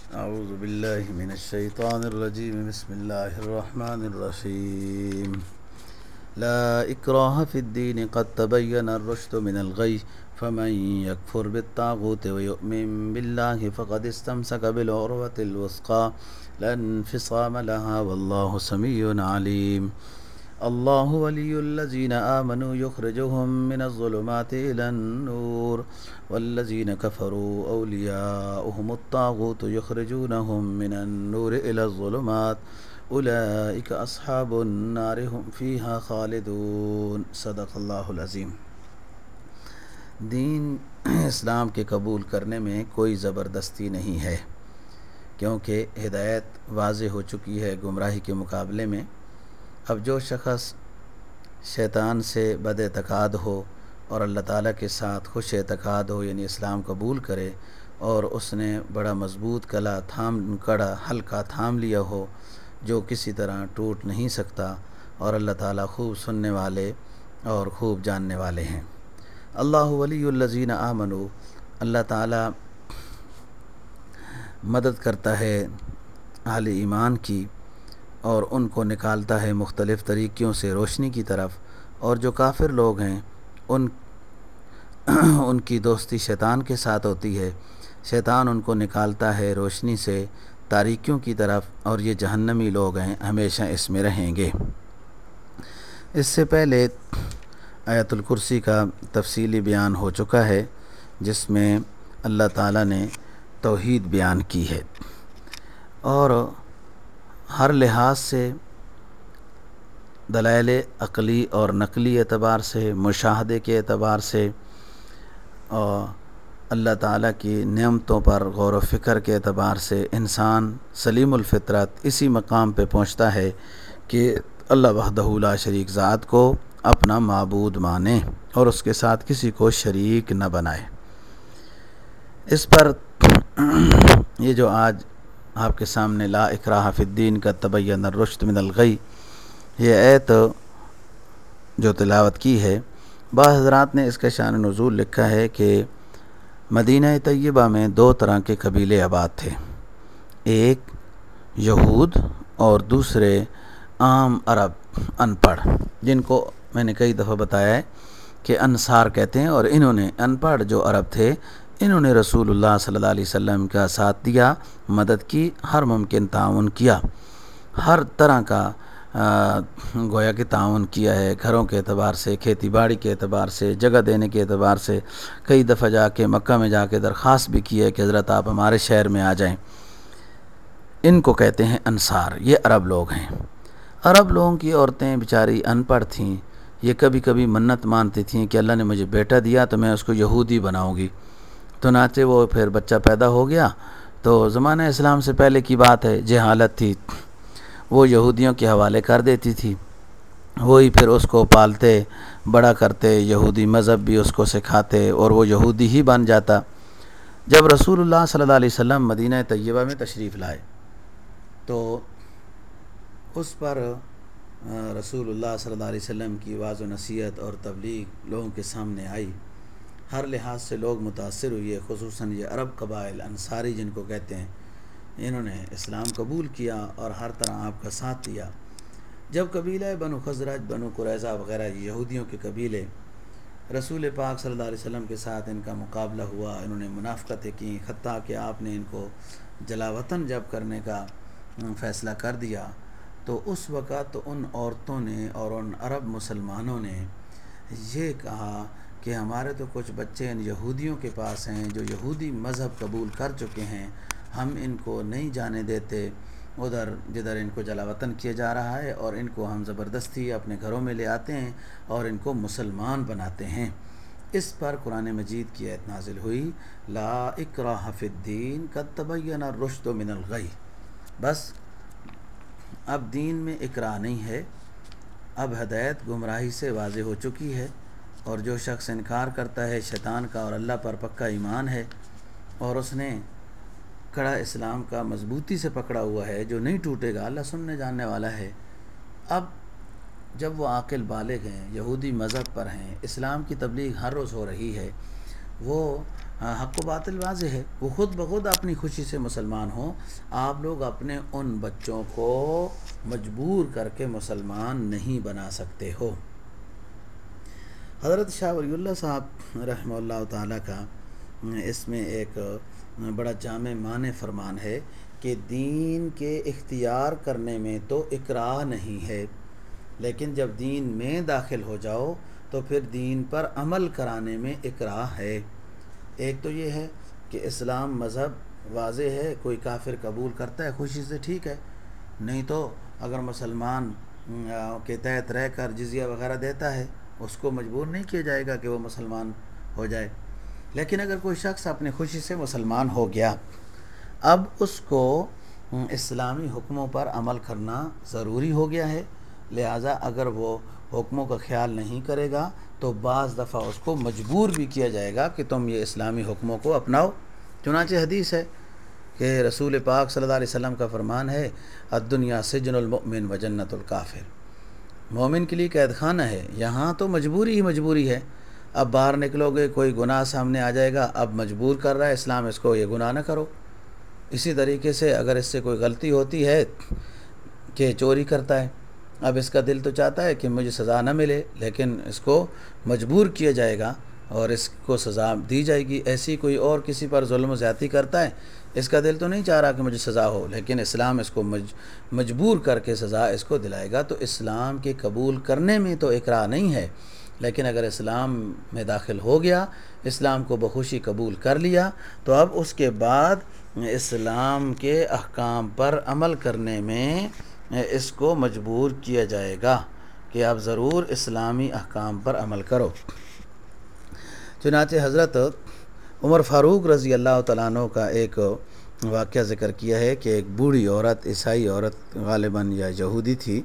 أعوذ بالله من الشيطان الرجيم. بسم الله الرحمن الرحيم. لا إكراه في الدين قد تبين الرشد من الغي فمن يكفر بالطاغوت ويؤمن بالله فقد استمسك بالعروة الوثقى لا انفصام لها والله سميع عليم. الله ولي الذين آمنوا يخرجهم من الظلمات إلى النور والذين كفروا أولياؤهم الطاغوت يخرجونهم من النور إلى الظلمات أولئك أصحاب النار هم فيها خالدون. صدق اللہ العظیم. دین اسلام کے قبول کرنے میں کوئی زبردستی نہیں ہے، کیونکہ ہدایت واضح ہو چکی ہے گمراہی کے مقابلے میں. اب جو شخص شیطان سے بد اعتقاد ہو اور اللہ تعالیٰ کے ساتھ خوش اعتقاد ہو، یعنی اسلام قبول کرے اور اس نے بڑا مضبوط کڑا حلقہ تھام لیا ہو جو کسی طرح ٹوٹ نہیں سکتا، اور اللہ تعالیٰ خوب سننے والے اور خوب جاننے والے ہیں. اللہ ولی الذین آمنوا، اللہ تعالیٰ مدد کرتا ہے اہل ایمان کی اور ان کو نکالتا ہے مختلف طریقوں سے روشنی کی طرف، اور جو کافر لوگ ہیں ان کی دوستی شیطان کے ساتھ ہوتی ہے. شیطان ان کو نکالتا ہے روشنی سے تاریکیوں کی طرف، اور یہ جہنمی لوگ ہیں، ہمیشہ اس میں رہیں گے. اس سے پہلے آیت الکرسی کا تفصیلی بیان ہو چکا ہے، جس میں اللہ تعالیٰ نے توحید بیان کی ہے، اور ہر لحاظ سے دلائل عقلی اور نقلی اعتبار سے، مشاہدے کے اعتبار سے، اور اللہ تعالیٰ کی نعمتوں پر غور و فکر کے اعتبار سے انسان سلیم الفطرت اسی مقام پہ پہنچتا ہے کہ اللہ وحدہ لا شریک ذات کو اپنا معبود مانے اور اس کے ساتھ کسی کو شریک نہ بنائے. اس پر یہ جو آج آپ کے سامنے لا اکراہ فی الدین قد تبین الرشد من الغی، یہ آیت جو تلاوت کی ہے، بعض حضرات نے اس کا شان نزول لکھا ہے کہ مدینہ طیبہ میں دو طرح کے قبیلے آباد تھے، ایک یہود اور دوسرے عام عرب ان پڑھ، جن کو میں نے کئی دفعہ بتایا ہے کہ انصار کہتے ہیں. اور انہوں نے ان پڑھ جو عرب تھے، انہوں نے رسول اللہ صلی اللہ علیہ وسلم کا ساتھ دیا، مدد کی، ہر ممکن تعاون کیا، ہر طرح کا گویا کہ تعاون کیا ہے، گھروں کے اعتبار سے، کھیتی باڑی کے اعتبار سے، جگہ دینے کے اعتبار سے. کئی دفعہ جا کے مکہ میں جا کے درخواست بھی کی ہے کہ حضرت آپ ہمارے شہر میں آ جائیں. ان کو کہتے ہیں انصار. یہ عرب لوگ ہیں. عرب لوگوں کی عورتیں بیچاری ان پڑھ تھیں، یہ کبھی کبھی منت مانتی تھیں کہ اللہ نے مجھے بیٹا دیا تو میں اس کو یہودی بناؤں گی. تو ناچے وہ پھر بچہ پیدا ہو گیا، تو زمانہ اسلام سے پہلے کی بات ہے، جہالت تھی، وہ یہودیوں کے حوالے کر دیتی تھی، وہی پھر اس کو پالتے بڑا کرتے، یہودی مذہب بھی اس کو سکھاتے اور وہ یہودی ہی بن جاتا. جب رسول اللہ صلی اللہ علیہ وسلم مدینہ طیبہ میں تشریف لائے تو اس پر رسول اللہ صلی اللہ علیہ وسلم کی واضح و نصیحت اور تبلیغ لوگوں کے سامنے آئی. ہر لحاظ سے لوگ متاثر ہوئے، خصوصاً یہ عرب قبائل انصاری جن کو کہتے ہیں، انہوں نے اسلام قبول کیا اور ہر طرح آپ کا ساتھ دیا. جب قبیلہ بنو خزرج، بنو قریظہ وغیرہ یہودیوں کے قبیلے رسول پاک صلی اللہ علیہ وسلم کے ساتھ ان کا مقابلہ ہوا، انہوں نے منافقتیں کی، حتیٰ کہ آپ نے ان کو جلا وطن جب کرنے کا فیصلہ کر دیا تو اس وقت ان عورتوں نے اور ان عرب مسلمانوں نے یہ کہا کہ ہمارے تو کچھ بچے ان یہودیوں کے پاس ہیں جو یہودی مذہب قبول کر چکے ہیں، ہم ان کو نہیں جانے دیتے ادھر جدھر ان کو جلا وطن کیا جا رہا ہے، اور ان کو ہم زبردستی اپنے گھروں میں لے آتے ہیں اور ان کو مسلمان بناتے ہیں. اس پر قرآن مجید کی آیت نازل ہوئی، لا اکراہ فی الدین قد تبین الرشد من الغی. بس اب دین میں اکراہ نہیں ہے، اب ہدایت گمراہی سے واضح ہو چکی ہے، اور جو شخص انکار کرتا ہے شیطان کا اور اللہ پر پکا ایمان ہے اور اس نے کڑا اسلام کا مضبوطی سے پکڑا ہوا ہے جو نہیں ٹوٹے گا، اللہ سننے جاننے والا ہے. اب جب وہ عاقل بالغ ہیں، یہودی مذہب پر ہیں، اسلام کی تبلیغ ہر روز ہو رہی ہے، وہ حق و باطل واضح ہے، وہ خود بخود اپنی خوشی سے مسلمان ہوں، آپ لوگ اپنے ان بچوں کو مجبور کر کے مسلمان نہیں بنا سکتے ہو۔ حضرت شاہ ولی اللہ صاحب رحمہ اللہ تعالیٰ کا اس میں ایک بڑا جامع معنی فرمان ہے کہ دین کے اختیار کرنے میں تو اکراہ نہیں ہے، لیکن جب دین میں داخل ہو جاؤ تو پھر دین پر عمل کرانے میں اکراہ ہے۔ ایک تو یہ ہے کہ اسلام مذہب واضح ہے، کوئی کافر قبول کرتا ہے خوشی سے ٹھیک ہے، نہیں تو اگر مسلمان کے تحت رہ کر جزیہ وغیرہ دیتا ہے اس کو مجبور نہیں کیا جائے گا کہ وہ مسلمان ہو جائے۔ لیکن اگر کوئی شخص اپنی خوشی سے مسلمان ہو گیا، اب اس کو اسلامی حکموں پر عمل کرنا ضروری ہو گیا ہے، لہٰذا اگر وہ حکموں کا خیال نہیں کرے گا تو بعض دفعہ اس کو مجبور بھی کیا جائے گا کہ تم یہ اسلامی حکموں کو اپناؤ۔ چنانچہ حدیث ہے کہ رسول پاک صلی اللہ علیہ وسلم کا فرمان ہے، الدنیا سجن المؤمن و جنت الکافر، مومن کے لیے قید خانہ ہے، یہاں تو مجبوری ہی مجبوری ہے، اب باہر نکلو گے کوئی گناہ سامنے آ جائے گا، اب مجبور کر رہا ہے اسلام اس کو یہ گناہ نہ کرو۔ اسی طریقے سے اگر اس سے کوئی غلطی ہوتی ہے کہ چوری کرتا ہے، اب اس کا دل تو چاہتا ہے کہ مجھے سزا نہ ملے، لیکن اس کو مجبور کیا جائے گا اور اس کو سزا دی جائے گی۔ ایسی کوئی اور کسی پر ظلم و زیادتی کرتا ہے، اس کا دل تو نہیں چاہ رہا کہ مجھے سزا ہو، لیکن اسلام اس کو مجبور کر کے سزا اس کو دلائے گا۔ تو اسلام کے قبول کرنے میں تو اکراہ نہیں ہے، لیکن اگر اسلام میں داخل ہو گیا، اسلام کو بخوشی قبول کر لیا، تو اب اس کے بعد اسلام کے احکام پر عمل کرنے میں اس کو مجبور کیا جائے گا کہ اب ضرور اسلامی احکام پر عمل کرو۔ چنانچہ حضرت عمر فاروق رضی اللہ تعالیٰ عنہ کا ایک واقعہ ذکر کیا ہے کہ ایک بوڑھی عورت، عیسائی عورت غالباً یا یہودی تھی،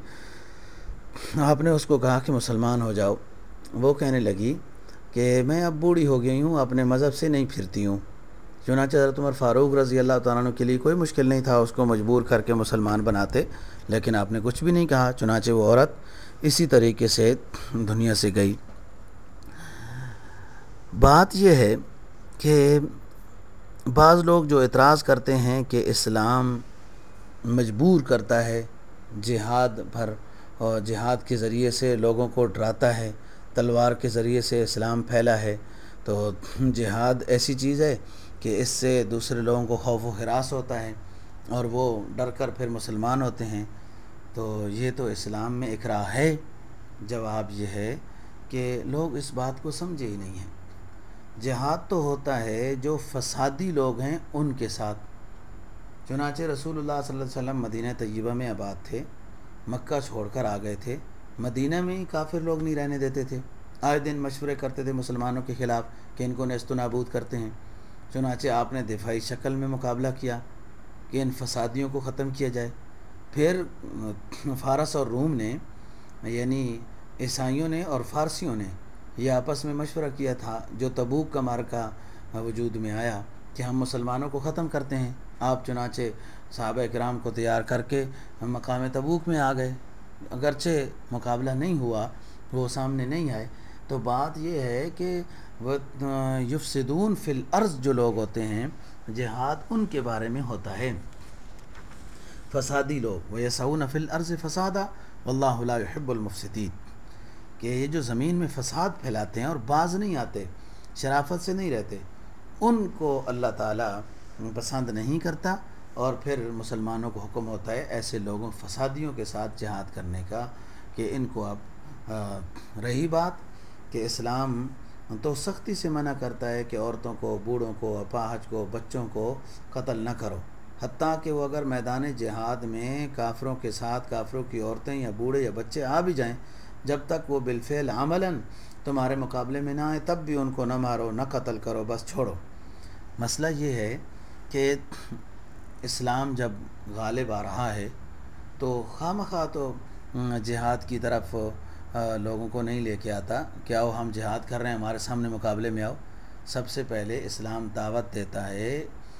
آپ نے اس کو کہا کہ مسلمان ہو جاؤ۔ وہ کہنے لگی کہ میں اب بوڑھی ہو گئی ہوں، اپنے مذہب سے نہیں پھرتی ہوں۔ چنانچہ حضرت عمر فاروق رضی اللہ تعالیٰ عنہ کے لیے کوئی مشکل نہیں تھا، اس کو مجبور کر کے مسلمان بناتے، لیکن آپ نے کچھ بھی نہیں کہا۔ چنانچہ وہ عورت اسی طریقے سے دنیا سے گئی۔ بات یہ ہے کہ بعض لوگ جو اعتراض کرتے ہیں کہ اسلام مجبور کرتا ہے جہاد پر، اور جہاد کے ذریعے سے لوگوں کو ڈراتا ہے، تلوار کے ذریعے سے اسلام پھیلا ہے، تو جہاد ایسی چیز ہے کہ اس سے دوسرے لوگوں کو خوف و ہراس ہوتا ہے اور وہ ڈر کر پھر مسلمان ہوتے ہیں، تو یہ تو اسلام میں اکراہ ہے۔ جواب یہ ہے کہ لوگ اس بات کو سمجھے ہی نہیں ہیں۔ جہاد تو ہوتا ہے جو فسادی لوگ ہیں ان کے ساتھ۔ چنانچہ رسول اللہ صلی اللہ علیہ وسلم مدینہ طیبہ میں آباد تھے، مکہ چھوڑ کر آ گئے تھے، مدینہ میں ہی کافر لوگ نہیں رہنے دیتے تھے، آئے دن مشورے کرتے تھے مسلمانوں کے خلاف کہ ان کو نیست و نابود کرتے ہیں۔ چنانچہ آپ نے دفاعی شکل میں مقابلہ کیا کہ ان فسادیوں کو ختم کیا جائے۔ پھر فارس اور روم نے، یعنی عیسائیوں نے اور فارسیوں نے، یہ آپس میں مشورہ کیا تھا جو تبوک کا معرکہ وجود میں آیا کہ ہم مسلمانوں کو ختم کرتے ہیں۔ آپ چنانچہ صحابہ کرام کو تیار کر کے مقام تبوک میں آ گئے، اگرچہ مقابلہ نہیں ہوا، وہ سامنے نہیں آئے۔ تو بات یہ ہے کہ وہ یفسدون فی الارض جو لوگ ہوتے ہیں، جہاد ان کے بارے میں ہوتا ہے، فسادی لوگ، وَيَسْعَوْنَ فِي الْأَرْضِ فَسَادًا وَاللَّهُ لَا يُحِبُّ الْمُفْسِدِينَ، کہ یہ جو زمین میں فساد پھیلاتے ہیں اور باز نہیں آتے، شرافت سے نہیں رہتے، ان کو اللہ تعالیٰ پسند نہیں کرتا، اور پھر مسلمانوں کو حکم ہوتا ہے ایسے لوگوں فسادیوں کے ساتھ جہاد کرنے کا کہ ان کو اب رہی بات کہ اسلام تو سختی سے منع کرتا ہے کہ عورتوں کو، بوڑھوں کو، اپاہج کو، بچوں کو قتل نہ کرو، حتیٰ کہ وہ اگر میدان جہاد میں کافروں کے ساتھ کافروں کی عورتیں یا بوڑھے یا بچے آ بھی جائیں، جب تک وہ بالفعل عملاً تمہارے مقابلے میں نہ آئے تب بھی ان کو نہ مارو، نہ قتل کرو، بس چھوڑو۔ مسئلہ یہ ہے کہ اسلام جب غالب آ رہا ہے تو خواہ تو جہاد کی طرف لوگوں کو نہیں لے کے آتا کہ آؤ ہم جہاد کر رہے ہیں، ہمارے سامنے مقابلے میں آؤ۔ سب سے پہلے اسلام دعوت دیتا ہے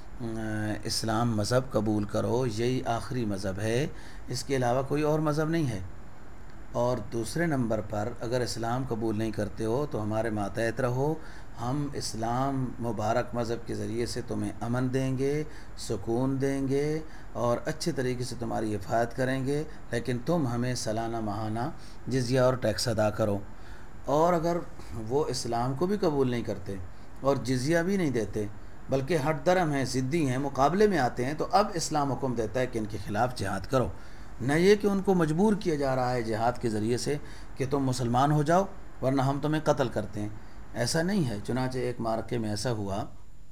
اسلام مذہب قبول کرو، یہی آخری مذہب ہے، اس کے علاوہ کوئی اور مذہب نہیں ہے۔ اور دوسرے نمبر پر اگر اسلام قبول نہیں کرتے ہو تو ہمارے ماتحت رہو، ہم اسلام مبارک مذہب کے ذریعے سے تمہیں امن دیں گے، سکون دیں گے اور اچھے طریقے سے تمہاری حفاظت کریں گے، لیکن تم ہمیں سالانہ ماہانہ جزیہ اور ٹیکس ادا کرو۔ اور اگر وہ اسلام کو بھی قبول نہیں کرتے اور جزیہ بھی نہیں دیتے، بلکہ ہٹ درم ہیں، ضدی ہیں، مقابلے میں آتے ہیں، تو اب اسلام حکم دیتا ہے کہ ان کے خلاف جہاد کرو۔ نہ یہ کہ ان کو مجبور کیا جا رہا ہے جہاد کے ذریعے سے کہ تم مسلمان ہو جاؤ ورنہ ہم تمہیں قتل کرتے ہیں، ایسا نہیں ہے۔ چنانچہ ایک معرکے میں ایسا ہوا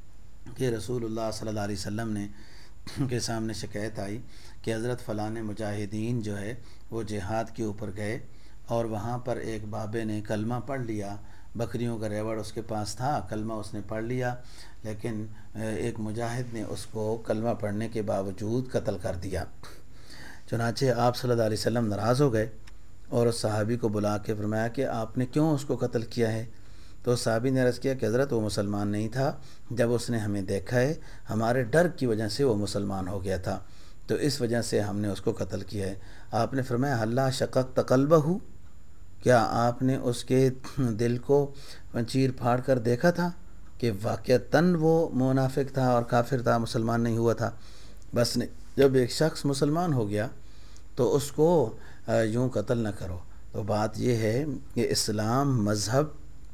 کہ رسول اللہ صلی اللہ علیہ وسلم نے کے سامنے شکایت آئی کہ حضرت فلاں مجاہدین جو ہے وہ جہاد کے اوپر گئے اور وہاں پر ایک بابے نے کلمہ پڑھ لیا، بکریوں کا ریوڑ اس کے پاس تھا، کلمہ اس نے پڑھ لیا، لیکن ایک مجاہد نے اس کو کلمہ پڑھنے کے باوجود قتل کر دیا۔ چنانچہ آپ صلی اللہ علیہ وسلم ناراض ہو گئے اور اس صحابی کو بلا کے فرمایا کہ آپ نے کیوں اس کو قتل کیا ہے؟ تو صحابی نے عرض کیا کہ حضرت وہ مسلمان نہیں تھا، جب اس نے ہمیں دیکھا ہے ہمارے ڈر کی وجہ سے وہ مسلمان ہو گیا تھا، تو اس وجہ سے ہم نے اس کو قتل کیا ہے۔ آپ نے فرمایا اللہ شققت قلبہ، کیا آپ نے اس کے دل کو چیر پھاڑ کر دیکھا تھا کہ واقعتاً وہ منافق تھا اور کافر تھا، مسلمان نہیں ہوا تھا؟ بس نہیں، جب ایک شخص مسلمان ہو گیا تو اس کو یوں قتل نہ کرو۔ تو بات یہ ہے کہ اسلام مذہب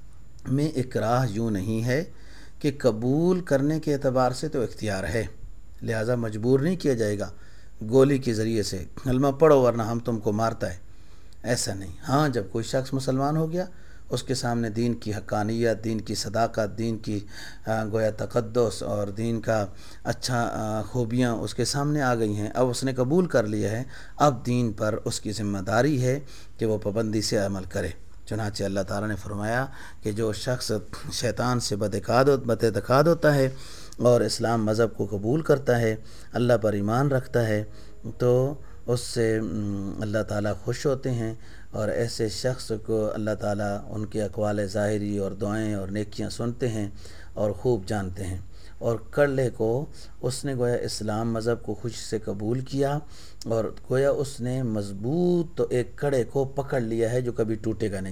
میں اکراہ یوں نہیں ہے کہ قبول کرنے کے اعتبار سے تو اختیار ہے، لہٰذا مجبور نہیں کیا جائے گا گولی کے ذریعے سے کلمہ پڑھو ورنہ ہم تم کو مارتا ہے، ایسا نہیں۔ ہاں جب کوئی شخص مسلمان ہو گیا، اس کے سامنے دین کی حقانیت، دین کی صداقت، دین کی گویا تقدس اور دین کا اچھا خوبیاں اس کے سامنے آ گئی ہیں، اب اس نے قبول کر لیا ہے، اب دین پر اس کی ذمہ داری ہے کہ وہ پابندی سے عمل کرے۔ چنانچہ اللہ تعالیٰ نے فرمایا کہ جو شخص شیطان سے بد اعتقاد ہوتا ہے اور اسلام مذہب کو قبول کرتا ہے، اللہ پر ایمان رکھتا ہے، تو اس سے اللہ تعالیٰ خوش ہوتے ہیں، اور ایسے شخص کو اللہ تعالیٰ ان کے اقوال ظاہری اور دعائیں اور نیکیاں سنتے ہیں اور خوب جانتے ہیں۔ اور کڑلے کو اس نے گویا اسلام مذہب کو خوشی سے قبول کیا اور گویا اس نے مضبوط تو ایک کڑے کو پکڑ لیا ہے جو کبھی ٹوٹے گا نہیں۔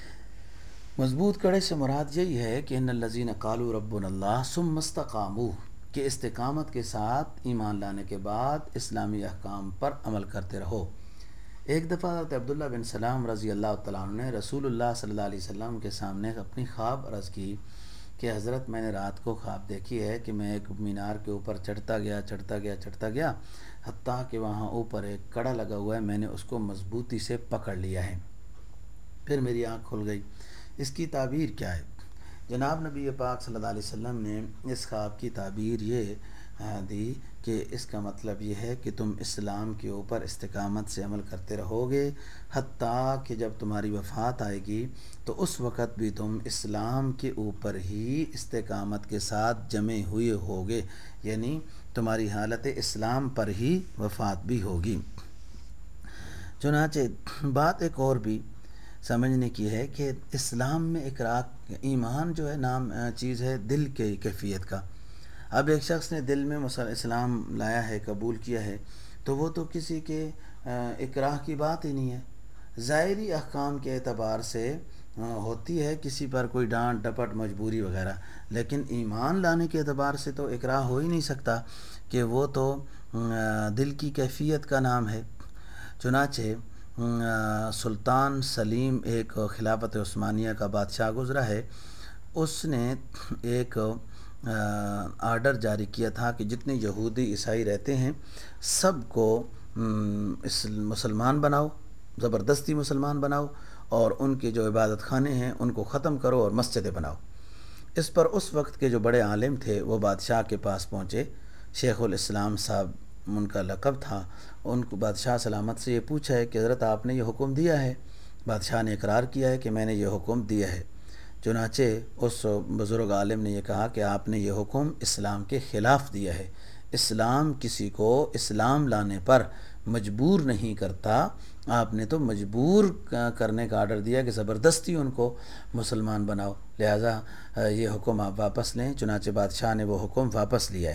مضبوط کڑے سے مراد یہی ہے کہ ان الذین قالوا ربنا اللہ ثم استقاموا، کہ استقامت کے ساتھ ایمان لانے کے بعد اسلامی احکام پر عمل کرتے رہو۔ ایک دفعہ حضرت عبداللہ بن سلام رضی اللہ تعالیٰ عنہ نے رسول اللہ صلی اللہ علیہ وسلم کے سامنے اپنی خواب عرض کی کہ حضرت میں نے رات کو خواب دیکھی ہے کہ میں ایک مینار کے اوپر چڑھتا گیا حتیٰ کہ وہاں اوپر ایک کڑا لگا ہوا ہے، میں نے اس کو مضبوطی سے پکڑ لیا ہے، پھر میری آنکھ کھل گئی۔ اس کی تعبیر کیا ہے؟ جناب نبی پاک صلی اللہ علیہ وسلم نے اس خواب کی تعبیر یہ دی کہ اس کا مطلب یہ ہے کہ تم اسلام کے اوپر استقامت سے عمل کرتے رہو گے حتیٰ کہ جب تمہاری وفات آئے گی تو اس وقت بھی تم اسلام کے اوپر ہی استقامت کے ساتھ جمے ہوئے ہوگے، یعنی تمہاری حالت اسلام پر ہی وفات بھی ہوگی۔ چنانچہ بات ایک اور بھی سمجھنے کی ہے کہ اسلام میں اقرار، ایمان جو ہے نام چیز ہے دل کے کیفیت کا۔ اب ایک شخص نے دل میں اسلام لایا ہے، قبول کیا ہے، تو وہ تو کسی کے اکراہ کی بات ہی نہیں ہے، ظاہری احکام کے اعتبار سے ہوتی ہے کسی پر کوئی ڈانٹ ڈپٹ مجبوری وغیرہ، لیکن ایمان لانے کے اعتبار سے تو اکراہ ہو ہی نہیں سکتا کہ وہ تو دل کی کیفیت کا نام ہے۔ چنانچہ سلطان سلیم ایک خلافت عثمانیہ کا بادشاہ گزرا ہے، اس نے ایک آرڈر جاری کیا تھا کہ جتنے یہودی عیسائی رہتے ہیں سب کو مسلمان بناؤ، زبردستی مسلمان بناؤ، اور ان کے جو عبادت خانے ہیں ان کو ختم کرو اور مسجدیں بناؤ۔ اس پر اس وقت کے جو بڑے عالم تھے وہ بادشاہ کے پاس پہنچے، شیخ الاسلام صاحب ان کا لقب تھا، ان کو بادشاہ سلامت سے یہ پوچھا ہے کہ حضرت آپ نے یہ حکم دیا ہے؟ بادشاہ نے اقرار کیا ہے کہ میں نے یہ حکم دیا ہے۔ چنانچہ اس بزرگ عالم نے یہ کہا کہ آپ نے یہ حکم اسلام کے خلاف دیا ہے، اسلام کسی کو اسلام لانے پر مجبور نہیں کرتا، آپ نے تو مجبور کرنے کا آرڈر دیا کہ زبردستی ان کو مسلمان بناؤ، لہٰذا یہ حکم آپ واپس لیں۔ چنانچہ بادشاہ نے وہ حکم واپس لیا ہے۔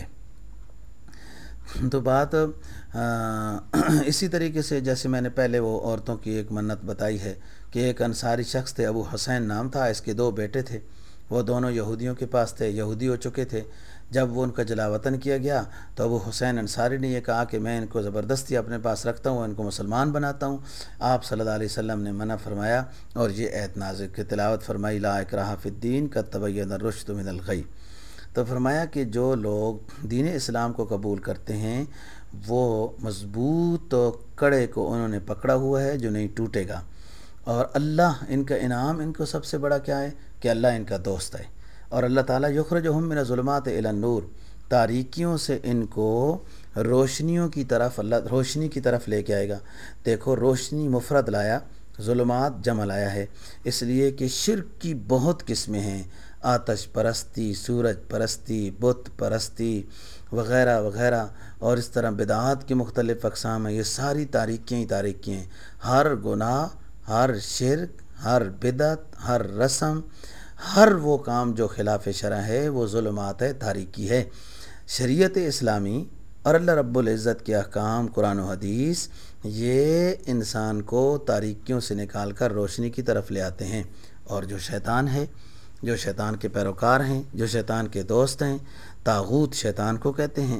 تو بات اسی طریقے سے جیسے میں نے پہلے وہ عورتوں کی ایک منت بتائی ہے کہ ایک انصاری شخص تھے، ابو حسین نام تھا، اس کے 2 بیٹے تھے، وہ دونوں یہودیوں کے پاس تھے، یہودی ہو چکے تھے۔ جب وہ ان کا جلاوطن کیا گیا تو ابو حسین انصاری نے یہ کہا کہ میں ان کو زبردستی اپنے پاس رکھتا ہوں، ان کو مسلمان بناتا ہوں۔ آپ صلی اللہ علیہ وسلم نے منع فرمایا اور یہ آیت نازل کی تلاوت فرمائی، لا اکراہ فی الدین قد تبین الرشد من الغی۔ تو فرمایا کہ جو لوگ دین اسلام کو قبول کرتے ہیں وہ مضبوط کڑے کو انہوں نے پکڑا ہوا ہے جو نہیں ٹوٹے گا، اور اللہ ان کا انعام ان کو سب سے بڑا کیا ہے کہ اللہ ان کا دوست ہے، اور اللہ تعالیٰ یخرجہم من الظلمات الی النور، تاریکیوں سے ان کو روشنیوں کی طرف، اللہ روشنی کی طرف لے کے آئے گا۔ دیکھو روشنی مفرد لایا، ظلمات جمع لایا ہے، اس لیے کہ شرک کی بہت قسمیں ہیں، آتش پرستی، سورج پرستی، بت پرستی وغیرہ وغیرہ، اور اس طرح بدعات کی مختلف اقسام ہیں۔ یہ ساری تاریکیاں ہی تاریکیاں ہیں، ہر گناہ، ہر شرک، ہر بدعت، ہر رسم، ہر وہ کام جو خلاف شرع ہے وہ ظلمات ہے، تاریکی ہے۔ شریعت اسلامی اور اللہ رب العزت کے احکام قرآن و حدیث یہ انسان کو تاریکیوں سے نکال کر روشنی کی طرف لے آتے ہیں، اور جو شیطان ہے، جو شیطان کے پیروکار ہیں، جو شیطان کے دوست ہیں، طاغوت شیطان کو کہتے ہیں۔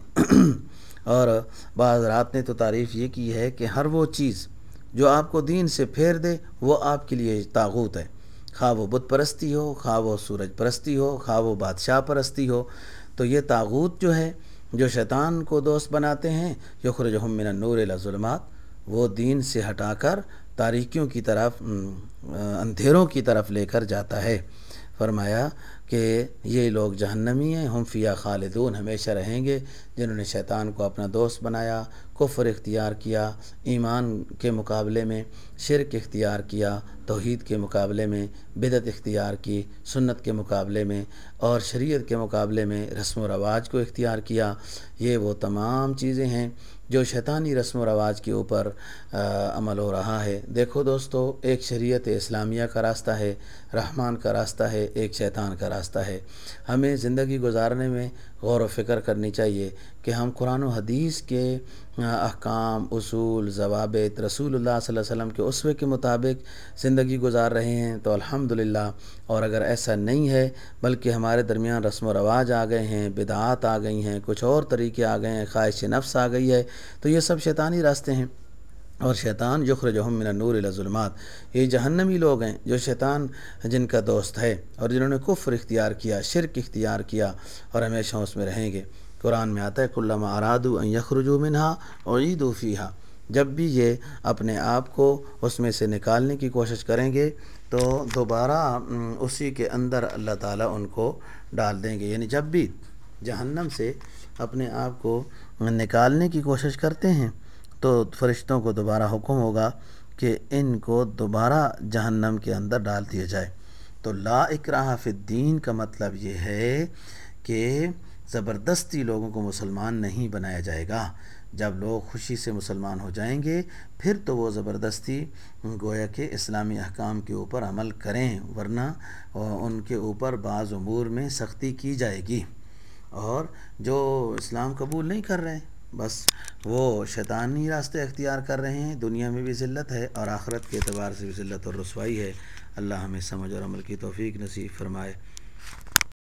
اور بعض رات نے تو تعریف یہ کی ہے کہ ہر وہ چیز جو آپ کو دین سے پھیر دے وہ آپ کے لیے طاغوت ہے، خواہ وہ بت پرستی ہو، خواہ وہ سورج پرستی ہو، خواہ وہ بادشاہ پرستی ہو۔ تو یہ طاغوت جو ہے، جو شیطان کو دوست بناتے ہیں، یخرجہم من النور الی الظلمات، وہ دین سے ہٹا کر تاریکیوں کی طرف، اندھیروں کی طرف لے کر جاتا ہے۔ فرمایا کہ یہ لوگ جہنمی ہیں، ہم فیہا خالدون، ہمیشہ رہیں گے، جنہوں نے شیطان کو اپنا دوست بنایا، کفر اختیار کیا، ایمان کے مقابلے میں شرک اختیار کیا، توحید کے مقابلے میں بدعت اختیار کی، سنت کے مقابلے میں اور شریعت کے مقابلے میں رسم و رواج کو اختیار کیا۔ یہ وہ تمام چیزیں ہیں جو شیطانی رسم و رواج کے اوپر عمل ہو رہا ہے۔ دیکھو دوستو، ایک شریعت اسلامیہ کا راستہ ہے، رحمان کا راستہ ہے، ایک شیطان کا راستہ ہے۔ ہمیں زندگی گزارنے میں غور و فکر کرنی چاہیے کہ ہم قرآن و حدیث کے احکام، اصول، ضوابط، رسول اللہ صلی اللہ علیہ وسلم کے اسوے کے مطابق زندگی گزار رہے ہیں تو الحمدللہ، اور اگر ایسا نہیں ہے بلکہ ہمارے درمیان رسم و رواج آ گئے ہیں، بدعات آ گئی ہیں، کچھ اور طریقے آ گئے ہیں، خواہش نفس آ گئی ہے، تو یہ سب شیطانی راستے ہیں۔ اور شیطان یخرجہم من النور الی الظلمات، یہ جہنمی لوگ ہیں جو شیطان جن کا دوست ہے اور جنہوں نے کفر اختیار کیا، شرک اختیار کیا، اور ہمیشہ اس میں رہیں گے۔ قرآن میں آتا ہے کلما ارادوا ان یخرجوا منہا اعیدوا فیہا، جب بھی یہ اپنے آپ کو اس میں سے نکالنے کی کوشش کریں گے تو دوبارہ اسی کے اندر اللہ تعالیٰ ان کو ڈال دیں گے۔ یعنی جب بھی جہنم سے اپنے آپ کو نکالنے کی کوشش کرتے ہیں تو فرشتوں کو دوبارہ حکم ہوگا کہ ان کو دوبارہ جہنم کے اندر ڈال دیا جائے۔ تو لا اکراہ فی الدین کا مطلب یہ ہے کہ زبردستی لوگوں کو مسلمان نہیں بنایا جائے گا۔ جب لوگ خوشی سے مسلمان ہو جائیں گے پھر تو وہ زبردستی گویا کہ اسلامی احکام کے اوپر عمل کریں، ورنہ ان کے اوپر بعض امور میں سختی کی جائے گی۔ اور جو اسلام قبول نہیں کر رہے بس وہ شیطانی راستے اختیار کر رہے ہیں، دنیا میں بھی ذلت ہے اور آخرت کے اعتبار سے بھی ذلت اور رسوائی ہے۔ اللہ ہمیں سمجھ اور عمل کی توفیق نصیب فرمائے۔